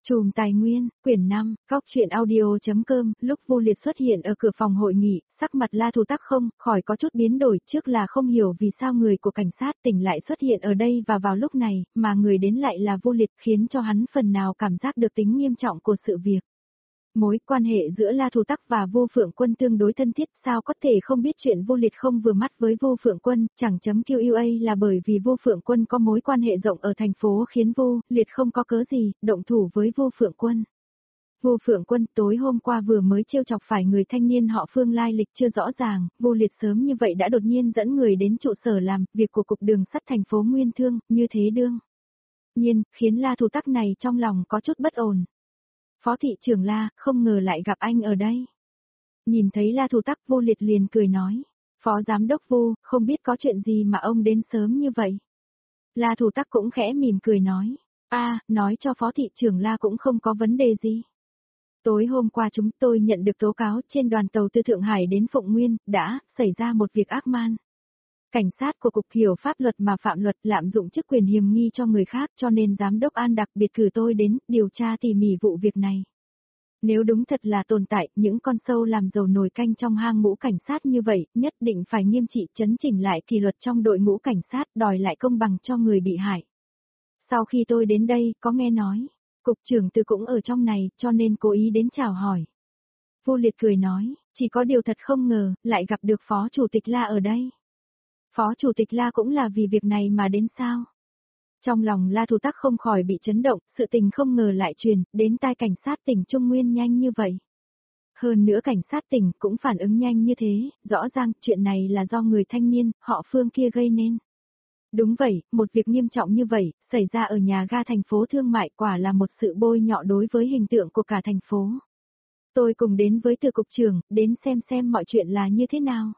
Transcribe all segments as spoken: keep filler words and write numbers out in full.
Chùm Tài Nguyên, quyển năm, góc truyện audio.com, lúc Vu Liệt xuất hiện ở cửa phòng hội nghị, sắc mặt La Thủ Tắc không khỏi có chút biến đổi, trước là không hiểu vì sao người của cảnh sát tỉnh lại xuất hiện ở đây và vào lúc này, mà người đến lại là Vu Liệt, khiến cho hắn phần nào cảm giác được tính nghiêm trọng của sự việc. Mối quan hệ giữa La Thủ Tắc và Vu Phượng Quân tương đối thân thiết, sao có thể không biết chuyện Vu Liệt không vừa mắt với Vu Phượng Quân, chẳng chấm quy a là bởi vì Vu Phượng Quân có mối quan hệ rộng ở thành phố khiến Vu Liệt không có cớ gì động thủ với Vu Phượng Quân. Vu Phượng Quân tối hôm qua vừa mới trêu chọc phải người thanh niên họ Phương lai lịch chưa rõ ràng, Vu Liệt sớm như vậy đã đột nhiên dẫn người đến trụ sở làm việc của cục đường sắt thành phố Nguyên Thương, như thế đương nhiên khiến La Thủ Tắc này trong lòng có chút bất ổn. Phó thị trưởng La, không ngờ lại gặp anh ở đây. Nhìn thấy La Thủ Tắc, Vu Liệt liền cười nói, Phó Giám đốc Vu, không biết có chuyện gì mà ông đến sớm như vậy. La Thủ Tắc cũng khẽ mỉm cười nói, a, à, nói cho Phó thị trưởng La cũng không có vấn đề gì. Tối hôm qua chúng tôi nhận được tố cáo trên đoàn tàu từ Thượng Hải đến Phụng Nguyên, đã xảy ra một việc ác man. Cảnh sát của Cục Hiểu Pháp Luật mà phạm luật lạm dụng chức quyền hiềm nghi cho người khác, cho nên Giám đốc An đặc biệt cử tôi đến điều tra tỉ mỉ vụ việc này. Nếu đúng thật là tồn tại những con sâu làm dầu nồi canh trong hang ngũ cảnh sát như vậy, nhất định phải nghiêm trị chấn chỉnh lại kỷ luật trong đội ngũ cảnh sát, đòi lại công bằng cho người bị hại. Sau khi tôi đến đây, có nghe nói, Cục trưởng Từ cũng ở trong này, cho nên cố ý đến chào hỏi. Vu Liệt cười nói, chỉ có điều thật không ngờ, lại gặp được Phó Chủ tịch La ở đây. Phó Chủ tịch La cũng là vì việc này mà đến sao? Trong lòng La Thủ Tắc không khỏi bị chấn động, sự tình không ngờ lại truyền đến tai cảnh sát tỉnh Trung Nguyên nhanh như vậy. Hơn nữa cảnh sát tỉnh cũng phản ứng nhanh như thế, rõ ràng chuyện này là do người thanh niên, họ Phương kia gây nên. Đúng vậy, một việc nghiêm trọng như vậy, xảy ra ở nhà ga thành phố thương mại quả là một sự bôi nhọ đối với hình tượng của cả thành phố. Tôi cùng đến với Từ cục trưởng, đến xem xem mọi chuyện là như thế nào.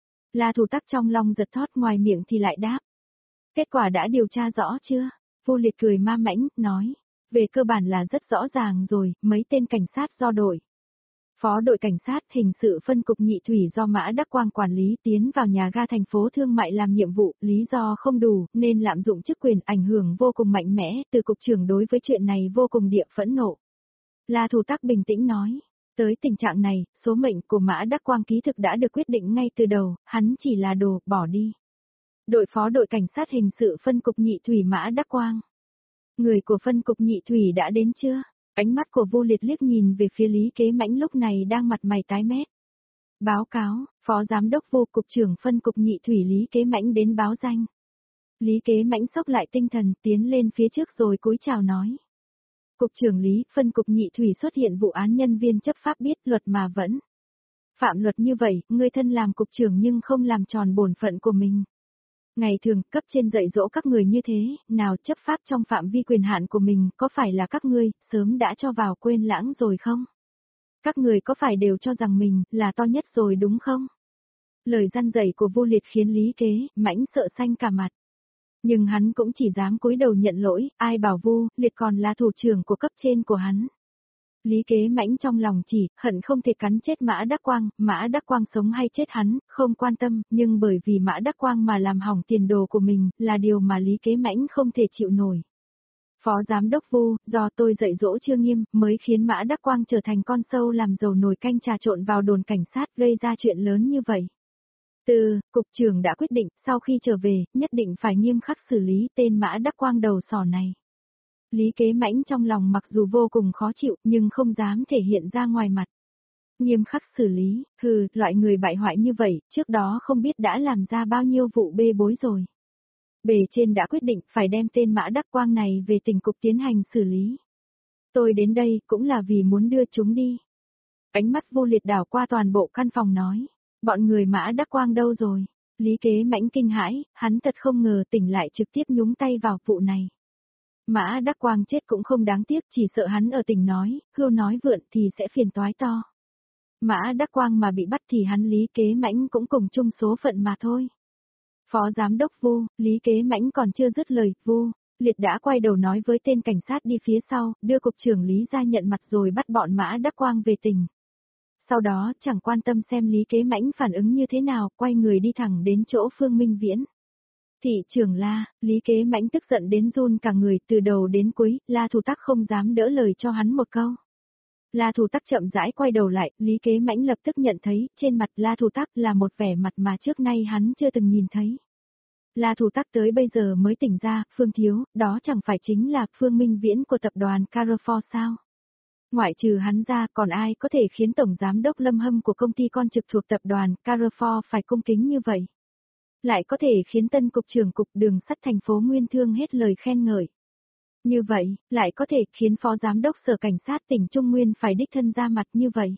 La Thủ Tắc trong lòng giật thót, ngoài miệng thì lại đáp. Kết quả đã điều tra rõ chưa? Vu Liệt cười ma mãnh, nói. Về cơ bản là rất rõ ràng rồi, mấy tên cảnh sát do đội. Phó đội cảnh sát hình sự phân cục nhị thủy do Mã Đắc Quang quản lý tiến vào nhà ga thành phố thương mại làm nhiệm vụ, lý do không đủ, nên lạm dụng chức quyền ảnh hưởng vô cùng mạnh mẽ, Từ cục trưởng đối với chuyện này vô cùng địa phẫn nộ. La Thủ Tắc bình tĩnh nói. Tới tình trạng này, số mệnh của Mã Đắc Quang ký thực đã được quyết định ngay từ đầu, hắn chỉ là đồ, bỏ đi. Đội phó đội cảnh sát hình sự phân cục nhị thủy Mã Đắc Quang. Người của phân cục nhị thủy đã đến chưa? Ánh mắt của Vu Liệt liếc nhìn về phía Lý Kế Mãnh lúc này đang mặt mày tái mét. Báo cáo, Phó Giám đốc Vu, cục trưởng phân cục nhị thủy Lý Kế Mãnh đến báo danh. Lý Kế Mãnh sốc lại tinh thần tiến lên phía trước rồi cúi chào nói. Cục trưởng Lý, phân cục nhị thủy xuất hiện vụ án nhân viên chấp pháp biết luật mà vẫn phạm luật như vậy, ngươi thân làm cục trưởng nhưng không làm tròn bổn phận của mình. Ngày thường, cấp trên dạy dỗ các người như thế, nào chấp pháp trong phạm vi quyền hạn của mình, có phải là các ngươi, sớm đã cho vào quên lãng rồi không? Các người có phải đều cho rằng mình, là to nhất rồi đúng không? Lời răn dạy của Vu Liệt khiến Lý Kế Mãnh sợ xanh cả mặt. Nhưng hắn cũng chỉ dám cúi đầu nhận lỗi, ai bảo Vu Liệt còn là thủ trưởng của cấp trên của hắn. Lý Kế Mãnh trong lòng chỉ, hận không thể cắn chết Mã Đắc Quang, Mã Đắc Quang sống hay chết hắn, không quan tâm, nhưng bởi vì Mã Đắc Quang mà làm hỏng tiền đồ của mình, là điều mà Lý Kế Mãnh không thể chịu nổi. Phó Giám đốc Vu, do tôi dạy dỗ chưa nghiêm, mới khiến Mã Đắc Quang trở thành con sâu làm dầu nồi canh trà trộn vào đồn cảnh sát, gây ra chuyện lớn như vậy. Từ, cục trưởng đã quyết định, sau khi trở về, nhất định phải nghiêm khắc xử lý tên Mã Đắc Quang đầu sỏ này. Lý Kế Mãnh trong lòng mặc dù vô cùng khó chịu, nhưng không dám thể hiện ra ngoài mặt. Nghiêm khắc xử lý, hừ, loại người bại hoại như vậy, trước đó không biết đã làm ra bao nhiêu vụ bê bối rồi. Bề trên đã quyết định phải đem tên Mã Đắc Quang này về tỉnh cục tiến hành xử lý. Tôi đến đây cũng là vì muốn đưa chúng đi. Ánh mắt Vu Liệt đảo qua toàn bộ căn phòng nói, bọn người Mã Đắc Quang đâu rồi? Lý Kế Mãnh kinh hãi, hắn thật không ngờ tỉnh lại trực tiếp nhúng tay vào vụ này. Mã Đắc Quang chết cũng không đáng tiếc, chỉ sợ hắn ở tỉnh nói, hưu nói vượn thì sẽ phiền toái to. Mã Đắc Quang mà bị bắt thì hắn Lý Kế Mãnh cũng cùng chung số phận mà thôi. Phó Giám đốc Vu, Lý Kế Mãnh còn chưa dứt lời, Vu Liệt đã quay đầu nói với tên cảnh sát đi phía sau, đưa cục trưởng Lý ra nhận mặt rồi bắt bọn Mã Đắc Quang về tỉnh. Sau đó chẳng quan tâm xem Lý Kế Mãnh phản ứng như thế nào, quay người đi thẳng đến chỗ Phương Minh Viễn. Thị trưởng La, Lý Kế Mãnh tức giận đến run cả người, từ đầu đến cuối, La Thủ Tắc không dám đỡ lời cho hắn một câu. La Thủ Tắc chậm rãi quay đầu lại, Lý Kế Mãnh lập tức nhận thấy, trên mặt La Thủ Tắc là một vẻ mặt mà trước nay hắn chưa từng nhìn thấy. La Thủ Tắc tới bây giờ mới tỉnh ra, Phương Thiếu, đó chẳng phải chính là Phương Minh Viễn của tập đoàn Carrefour sao? Ngoại trừ hắn ra, còn ai có thể khiến Tổng Giám đốc Lâm Hâm của công ty con trực thuộc tập đoàn Carrefour phải cung kính như vậy? Lại có thể khiến tân cục trưởng cục đường sắt thành phố Nguyên Thương hết lời khen ngợi. Như vậy, lại có thể khiến phó giám đốc sở cảnh sát tỉnh Trung Nguyên phải đích thân ra mặt như vậy.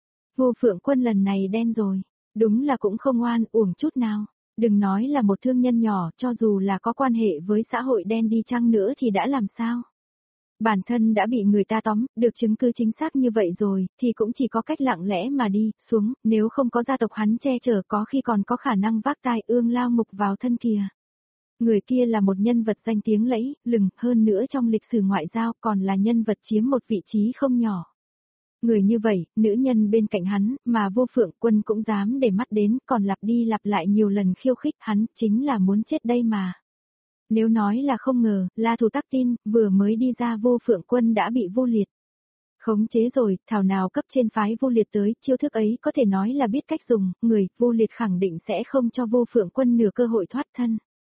Vô Phượng Quân lần này đen rồi, đúng là cũng không oan uổng chút nào. Đừng nói là một thương nhân nhỏ, cho dù là có quan hệ với xã hội đen đi chăng nữa thì đã làm sao? Bản thân đã bị người ta tóm, được chứng cứ chính xác như vậy rồi, thì cũng chỉ có cách lặng lẽ mà đi xuống, nếu không có gia tộc hắn che chở có khi còn có khả năng vác tai ương lao ngục vào thân kìa. Người kia là một nhân vật danh tiếng lẫy lừng, hơn nữa trong lịch sử ngoại giao còn là nhân vật chiếm một vị trí không nhỏ. Người như vậy, nữ nhân bên cạnh hắn, mà Vô Phượng Quân cũng dám để mắt đến, còn lặp đi lặp lại nhiều lần khiêu khích hắn, chính là muốn chết đây mà. Nếu nói là không ngờ, La Thủ Tắc tin, vừa mới đi ra Vô Phượng Quân đã bị vô liệt. Khống chế rồi, thảo nào cấp trên phái vô liệt tới, chiêu thức ấy có thể nói là biết cách dùng, người, vô liệt khẳng định sẽ không cho Vô Phượng Quân nửa cơ hội thoát thân.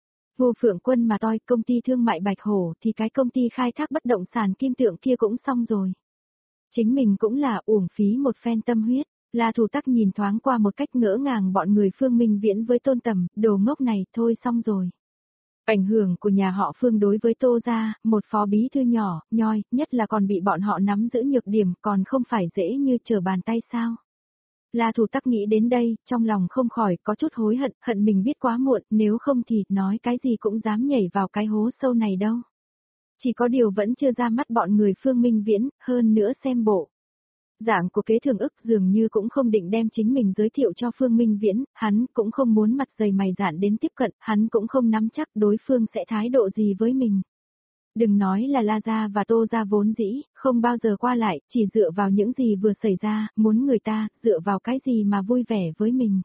Vô Phượng Quân mà toi công ty thương mại Bạch Hổ thì cái công ty khai thác bất động sản Kim Tượng kia cũng xong rồi. Chính mình cũng là uổng phí một phen tâm huyết. La Thủ Tắc nhìn thoáng qua một cách ngỡ ngàng bọn người Phương Minh Viễn với Tôn Tầm, đồ ngốc này thôi xong rồi. Ảnh hưởng của nhà họ Phương đối với Tô gia, một phó bí thư nhỏ, nhoi, nhất là còn bị bọn họ nắm giữ nhược điểm còn không phải dễ như trở bàn tay sao. La Thủ Tắc nghĩ đến đây, trong lòng không khỏi có chút hối hận, hận mình biết quá muộn, nếu không thì nói cái gì cũng dám nhảy vào cái hố sâu này đâu. Chỉ có điều vẫn chưa ra mắt bọn người Phương Minh Viễn, hơn nữa xem bộ. Dạng của Kế Thường Ức dường như cũng không định đem chính mình giới thiệu cho Phương Minh Viễn, hắn cũng không muốn mặt dày mày dạn đến tiếp cận, hắn cũng không nắm chắc đối phương sẽ thái độ gì với mình. Đừng nói là La Gia và Tô Gia vốn dĩ, không bao giờ qua lại, chỉ dựa vào những gì vừa xảy ra, muốn người ta, dựa vào cái gì mà vui vẻ với mình.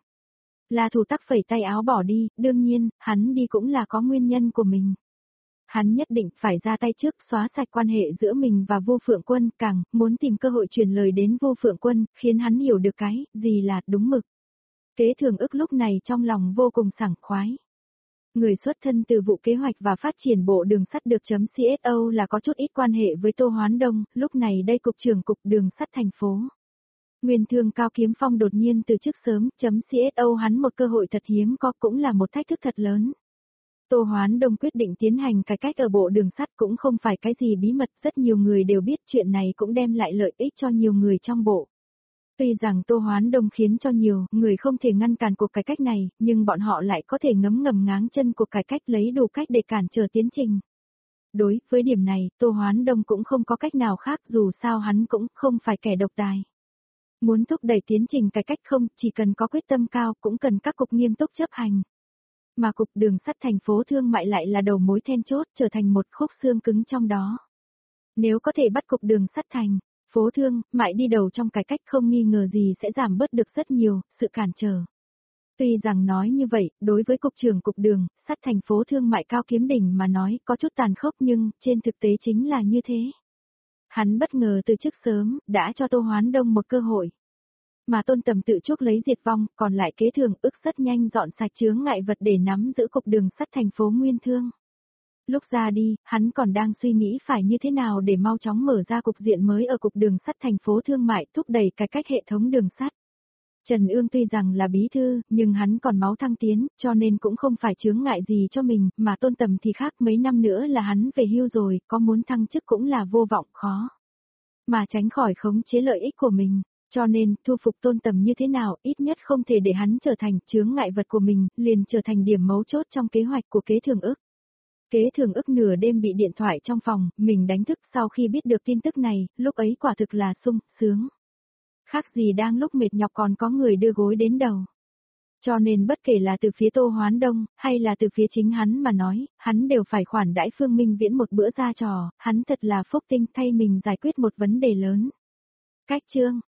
La Thủ Tắc phẩy tay áo bỏ đi, đương nhiên, hắn đi cũng là có nguyên nhân của mình. Hắn nhất định phải ra tay trước xóa sạch quan hệ giữa mình và Vô Phượng Quân, càng muốn tìm cơ hội truyền lời đến Vô Phượng Quân, khiến hắn hiểu được cái gì là đúng mực. Kế Thường Ức lúc này trong lòng vô cùng sảng khoái. Người xuất thân từ vụ kế hoạch và phát triển bộ đường sắt được chấm xê ét o là có chút ít quan hệ với Tô Hoán Đông, lúc này đây cục trưởng cục đường sắt thành phố. Nguyên Thương Cao Kiếm Phong đột nhiên từ trước sớm, chấm xê ét o hắn một cơ hội thật hiếm có cũng là một thách thức thật lớn. Tô Hoán Đông quyết định tiến hành cải cách ở bộ đường sắt cũng không phải cái gì bí mật, rất nhiều người đều biết chuyện này cũng đem lại lợi ích cho nhiều người trong bộ. Tuy rằng Tô Hoán Đông khiến cho nhiều người không thể ngăn cản cuộc cải cách này, nhưng bọn họ lại có thể ngấm ngầm ngáng chân cuộc cải cách lấy đủ cách để cản trở tiến trình. Đối với điểm này, Tô Hoán Đông cũng không có cách nào khác dù sao hắn cũng không phải kẻ độc tài. Muốn thúc đẩy tiến trình cải cách không chỉ cần có quyết tâm cao cũng cần các cục nghiêm túc chấp hành. Mà cục đường sắt thành phố thương mại lại là đầu mối then chốt trở thành một khúc xương cứng trong đó. Nếu có thể bắt cục đường sắt thành phố thương mại đi đầu trong cải cách không nghi ngờ gì sẽ giảm bớt được rất nhiều sự cản trở. Tuy rằng nói như vậy, đối với cục trưởng cục đường sắt thành phố thương mại Cao Kiếm Đình mà nói có chút tàn khốc nhưng trên thực tế chính là như thế. Hắn bất ngờ từ trước sớm đã cho Tô Hoán Đông một cơ hội. Mà Tôn Tầm tự chuốc lấy diệt vong, còn lại Kế Thường Ức rất nhanh dọn sạch chướng ngại vật để nắm giữ cục đường sắt thành phố Nguyên Thương. Lúc ra đi, hắn còn đang suy nghĩ phải như thế nào để mau chóng mở ra cục diện mới ở cục đường sắt thành phố thương mại thúc đẩy cải cách hệ thống đường sắt. Trần Ương tuy rằng là bí thư, nhưng hắn còn máu thăng tiến, cho nên cũng không phải chướng ngại gì cho mình, mà Tôn Tầm thì khác, mấy năm nữa là hắn về hưu rồi, có muốn thăng chức cũng là vô vọng khó. Mà tránh khỏi khống chế lợi ích của mình. Cho nên, thu phục Tôn Tầm như thế nào, ít nhất không thể để hắn trở thành chướng ngại vật của mình, liền trở thành điểm mấu chốt trong kế hoạch của Kế Thường Ức. Kế Thường Ức nửa đêm bị điện thoại trong phòng, mình đánh thức sau khi biết được tin tức này, lúc ấy quả thực là sung, sướng. Khác gì đang lúc mệt nhọc còn có người đưa gối đến đầu. Cho nên bất kể là từ phía Tô Hoán Đông, hay là từ phía chính hắn mà nói, hắn đều phải khoản đãi Phương Minh Viễn một bữa ra trò, hắn thật là phúc tinh thay mình giải quyết một vấn đề lớn. Cách chương